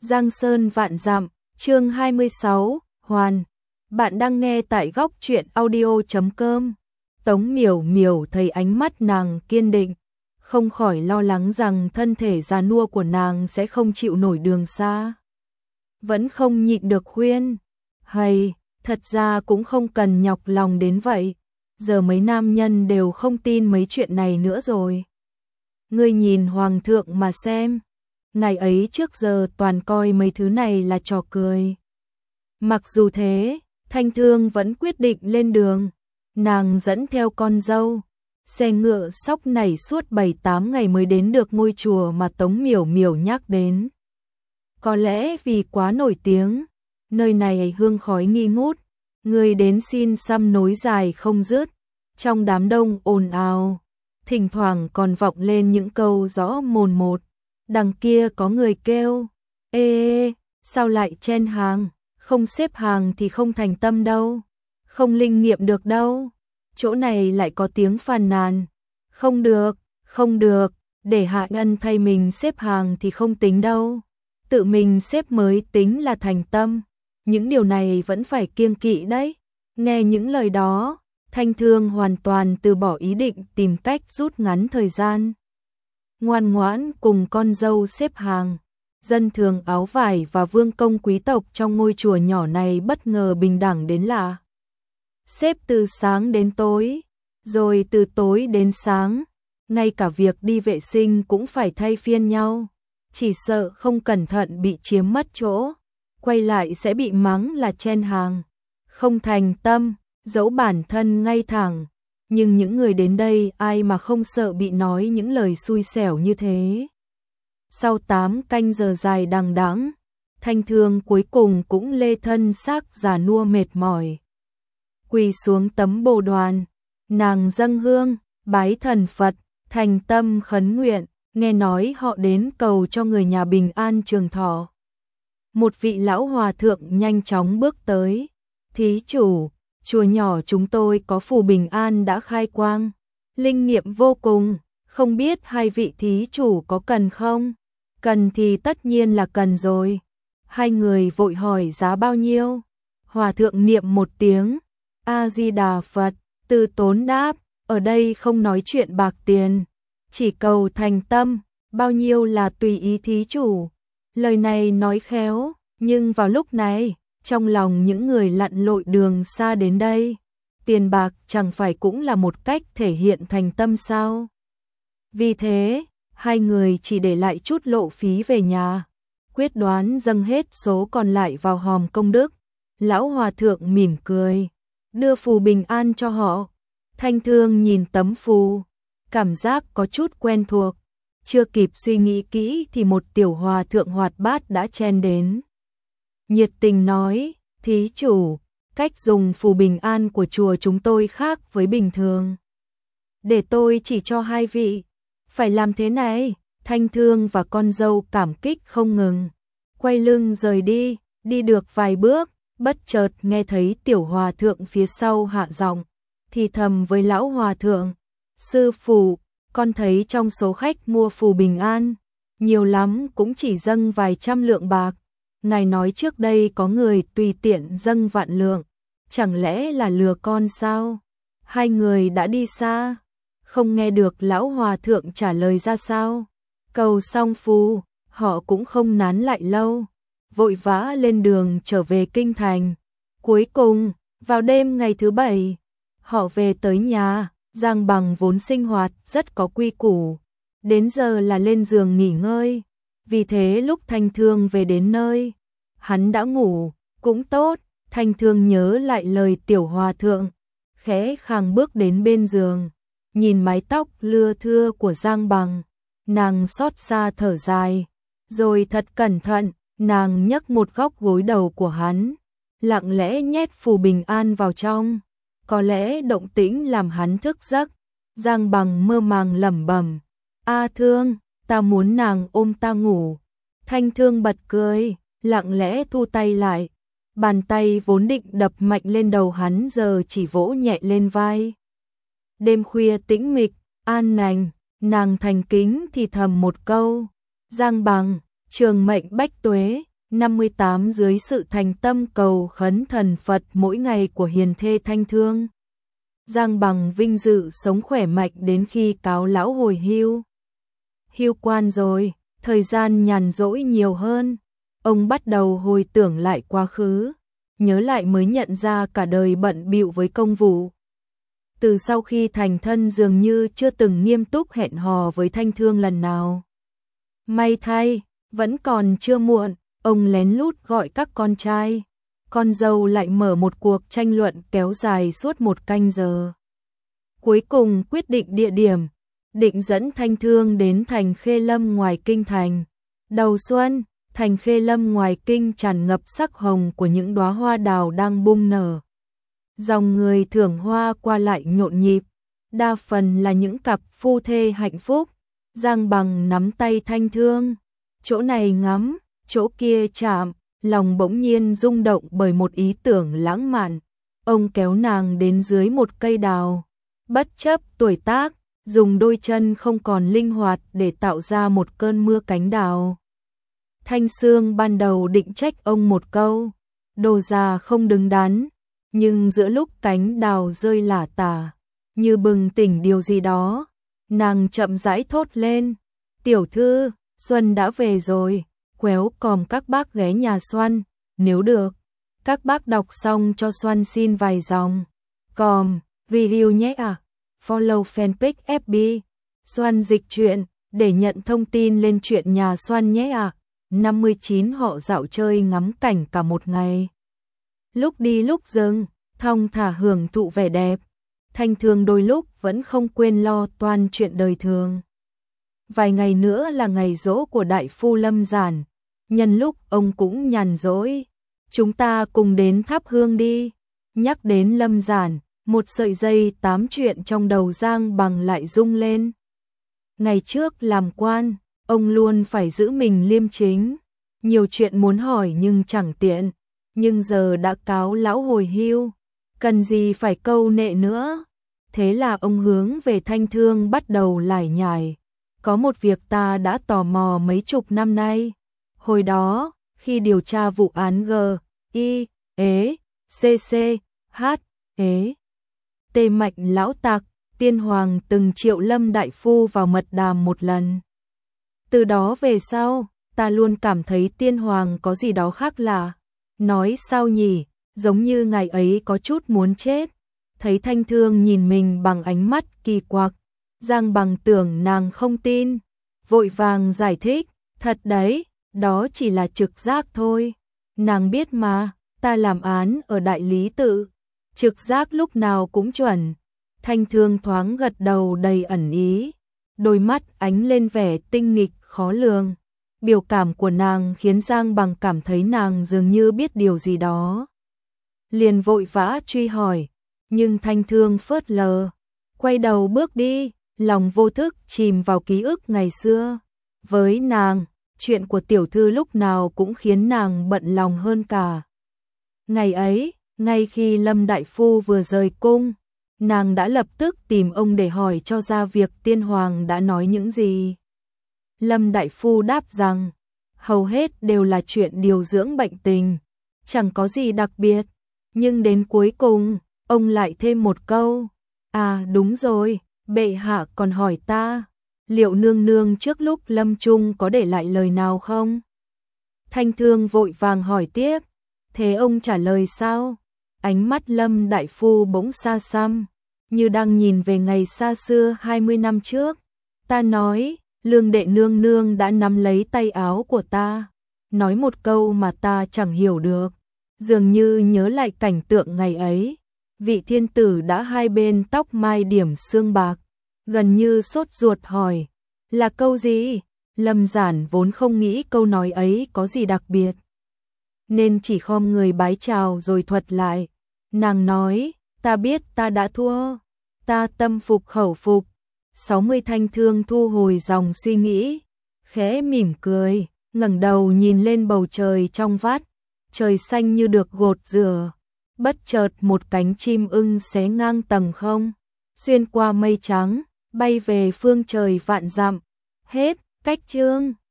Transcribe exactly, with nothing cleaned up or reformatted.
Giang Sơn vạn dặm, chương hai mươi sáu, Hoàn. Bạn đang nghe tại góc truyện audio chấm com. Tống Miểu Miểu thấy ánh mắt nàng kiên định, không khỏi lo lắng rằng thân thể già nua của nàng sẽ không chịu nổi đường xa. Vẫn không nhịn được khuyên, hay, thật ra cũng không cần nhọc lòng đến vậy, giờ mấy nam nhân đều không tin mấy chuyện này nữa rồi. Ngươi nhìn hoàng thượng mà xem, ngày ấy trước giờ toàn coi mấy thứ này là trò cười. Mặc dù thế, Thanh Thương vẫn quyết định lên đường, nàng dẫn theo con dâu, xe ngựa sóc nảy suốt bảy tám ngày mới đến được ngôi chùa mà Tống Miểu Miểu nhắc đến. Có lẽ vì quá nổi tiếng, nơi này hương khói nghi ngút, người đến xin xăm nối dài không dứt, trong đám đông ồn ào, thỉnh thoảng còn vọng lên những câu rõ mồn một. Đằng kia có người kêu, ê, ê, sao lại chen hàng, không xếp hàng thì không thành tâm đâu, không linh nghiệm được đâu. Chỗ này lại có tiếng phàn nàn, không được, không được, để Hạ Ngân thay mình xếp hàng thì không tính đâu, tự mình xếp mới tính là thành tâm. Những điều này vẫn phải kiêng kỵ đấy. Nghe những lời đó, Thanh Thương hoàn toàn từ bỏ ý định tìm cách rút ngắn thời gian. Ngoan ngoãn cùng con dâu xếp hàng, dân thường áo vải và vương công quý tộc trong ngôi chùa nhỏ này bất ngờ bình đẳng đến lạ. Xếp từ sáng đến tối, rồi từ tối đến sáng, ngay cả việc đi vệ sinh cũng phải thay phiên nhau, chỉ sợ không cẩn thận bị chiếm mất chỗ, quay lại sẽ bị mắng là chen hàng, không thành tâm, dẫu bản thân ngay thẳng. Nhưng những người đến đây ai mà không sợ bị nói những lời xui xẻo như thế. Sau tám canh giờ dài đằng đẵng, Thanh Thương cuối cùng cũng lê thân xác già nua mệt mỏi. Quỳ xuống tấm bồ đoàn, nàng dâng hương, bái thần Phật, thành tâm khấn nguyện, nghe nói họ đến cầu cho người nhà bình an trường thọ. Một vị lão hòa thượng nhanh chóng bước tới, thí chủ, chùa nhỏ chúng tôi có phù bình an đã khai quang, linh nghiệm vô cùng, không biết hai vị thí chủ có cần không? Cần thì tất nhiên là cần rồi. Hai người vội hỏi giá bao nhiêu? Hòa thượng niệm một tiếng, A-di-đà Phật, từ tốn đáp, ở đây không nói chuyện bạc tiền, chỉ cầu thành tâm, bao nhiêu là tùy ý thí chủ. Lời này nói khéo, nhưng vào lúc này, trong lòng những người lặn lội đường xa đến đây, tiền bạc chẳng phải cũng là một cách thể hiện thành tâm sao? Vì thế, hai người chỉ để lại chút lộ phí về nhà, quyết đoán dâng hết số còn lại vào hòm công đức. Lão hòa thượng mỉm cười, đưa phù bình an cho họ. Thanh Thương nhìn tấm phù, cảm giác có chút quen thuộc, chưa kịp suy nghĩ kỹ thì một tiểu hòa thượng hoạt bát đã chen đến. Nhiệt tình nói, thí chủ, cách dùng phù bình an của chùa chúng tôi khác với bình thường. Để tôi chỉ cho hai vị, phải làm thế này. Thanh Thương và con dâu cảm kích không ngừng, quay lưng rời đi, đi được vài bước, bất chợt nghe thấy tiểu hòa thượng phía sau hạ giọng, thì thầm với lão hòa thượng, sư phụ, con thấy trong số khách mua phù bình an, nhiều lắm cũng chỉ dâng vài trăm lượng bạc. Ngài nói trước đây có người tùy tiện dâng vạn lượng, chẳng lẽ là lừa con sao? Hai người đã đi xa, không nghe được lão hòa thượng trả lời ra sao. Cầu xong phù, họ cũng không nán lại lâu, vội vã lên đường trở về kinh thành. Cuối cùng, vào đêm ngày thứ bảy, họ về tới nhà. Giang Bằng vốn sinh hoạt rất có quy củ, đến giờ là lên giường nghỉ ngơi. Vì thế lúc Thanh Thương về đến nơi, hắn đã ngủ, cũng tốt. Thanh Thương nhớ lại lời tiểu hòa thượng, khẽ khàng bước đến bên giường, nhìn mái tóc lưa thưa của Giang Bằng, nàng xót xa thở dài, rồi thật cẩn thận, nàng nhấc một góc gối đầu của hắn, lặng lẽ nhét phù bình an vào trong. Có lẽ động tĩnh làm hắn thức giấc. Giang Bằng mơ màng lẩm bẩm, A Thương, ta muốn nàng ôm ta ngủ. Thanh Thương bật cười, lặng lẽ thu tay lại, bàn tay vốn định đập mạnh lên đầu hắn giờ chỉ vỗ nhẹ lên vai. Đêm khuya tĩnh mịch, an lành, nàng thành kính thì thầm một câu, Giang Bằng, trường mệnh bách tuế, năm mươi tám Dưới sự thành tâm cầu khấn thần Phật mỗi ngày của hiền thê Thanh Thương, Giang Bằng vinh dự sống khỏe mạnh đến khi cáo lão hồi hưu. Hưu quan rồi, thời gian nhàn rỗi nhiều hơn, ông bắt đầu hồi tưởng lại quá khứ, nhớ lại mới nhận ra cả đời bận bịu với công vụ. Từ sau khi thành thân dường như chưa từng nghiêm túc hẹn hò với Thanh Thương lần nào. May thay, vẫn còn chưa muộn, ông lén lút gọi các con trai, con dâu lại mở một cuộc tranh luận kéo dài suốt một canh giờ. Cuối cùng quyết định địa điểm, định dẫn Thanh Thương đến thành Khê Lâm ngoài kinh thành. Đầu xuân, thành Khê Lâm ngoài kinh tràn ngập sắc hồng của những đóa hoa đào đang bung nở. Dòng người thưởng hoa qua lại nhộn nhịp, đa phần là những cặp phu thê hạnh phúc. Giang Bằng nắm tay Thanh Thương, chỗ này ngắm, chỗ kia chạm, lòng bỗng nhiên rung động bởi một ý tưởng lãng mạn. Ông kéo nàng đến dưới một cây đào, bất chấp tuổi tác, dùng đôi chân không còn linh hoạt để tạo ra một cơn mưa cánh đào. Thanh Sương ban đầu định trách ông một câu, đồ già không đứng đắn, nhưng giữa lúc cánh đào rơi lả tả, như bừng tỉnh điều gì đó, nàng chậm rãi thốt lên, tiểu thư, Xuân đã về rồi, quéo còm các bác ghé nhà Xuân, nếu được, các bác đọc xong cho Xuân xin vài dòng, còm, review nhé à, follow fanpage ép bê, Xuân dịch truyện, để nhận thông tin lên chuyện nhà Xuân nhé à. năm mươi chín Họ dạo chơi ngắm cảnh cả một ngày. Lúc đi lúc dừng, thong thả hưởng thụ vẻ đẹp. Thanh Thương đôi lúc vẫn không quên lo toan chuyện đời thường. Vài ngày nữa là ngày giỗ của đại phu Lâm Giản. Nhân lúc ông cũng nhàn rỗi, chúng ta cùng đến thắp hương đi. Nhắc đến Lâm Giản, một sợi dây tám chuyện trong đầu Giang Bằng lại rung lên. Ngày trước làm quan, ông luôn phải giữ mình liêm chính, nhiều chuyện muốn hỏi nhưng chẳng tiện, nhưng giờ đã cáo lão hồi hưu, cần gì phải câu nệ nữa. Thế là ông hướng về Thanh Thương bắt đầu lải nhải, có một việc ta đã tò mò mấy chục năm nay. Hồi đó, khi điều tra vụ án G, I, ế, C C, H, ế, T Mạch lão tặc, Tiên Hoàng từng triệu Lâm đại phu vào mật đàm một lần. Từ đó về sau, ta luôn cảm thấy Tiên Hoàng có gì đó khác lạ. Nói sao nhỉ, giống như ngày ấy có chút muốn chết. Thấy Thanh Thương nhìn mình bằng ánh mắt kỳ quặc, Giang Bằng tưởng nàng không tin, vội vàng giải thích, thật đấy, đó chỉ là trực giác thôi. Nàng biết mà, ta làm án ở đại lý tự, trực giác lúc nào cũng chuẩn. Thanh Thương thoáng gật đầu đầy ẩn ý, đôi mắt ánh lên vẻ tinh nghịch khó lường. Biểu cảm của nàng khiến Giang Bằng cảm thấy nàng dường như biết điều gì đó. Liền vội vã truy hỏi, nhưng Thanh Thương phớt lờ, quay đầu bước đi, lòng vô thức chìm vào ký ức ngày xưa. Với nàng, chuyện của tiểu thư lúc nào cũng khiến nàng bận lòng hơn cả. Ngày ấy, ngay khi Lâm đại phu vừa rời cung, nàng đã lập tức tìm ông để hỏi cho ra việc Tiên Hoàng đã nói những gì. Lâm đại phu đáp rằng, hầu hết đều là chuyện điều dưỡng bệnh tình, chẳng có gì đặc biệt. Nhưng đến cuối cùng, ông lại thêm một câu, à đúng rồi, bệ hạ còn hỏi ta, liệu nương nương trước lúc lâm chung có để lại lời nào không? Thanh Thương vội vàng hỏi tiếp, thế ông trả lời sao? Ánh mắt Lâm đại phu bỗng xa xăm, như đang nhìn về ngày xa xưa hai mươi năm trước. Ta nói, Lương đệ nương nương đã nắm lấy tay áo của ta, nói một câu mà ta chẳng hiểu được, dường như nhớ lại cảnh tượng ngày ấy. Vị thiên tử đã hai bên tóc mai điểm xương bạc, gần như sốt ruột hỏi, là câu gì? Lâm Giản vốn không nghĩ câu nói ấy có gì đặc biệt, nên chỉ khom người bái chào rồi thuật lại. Nàng nói, ta biết ta đã thua, ta tâm phục khẩu phục. sáu mươi Thanh Thương thu hồi dòng suy nghĩ, khẽ mỉm cười, ngẩng đầu nhìn lên bầu trời trong vắt, trời xanh như được gột rửa. Bất chợt một cánh chim ưng xé ngang tầng không, xuyên qua mây trắng, bay về phương trời vạn dặm. Hết, cách chương.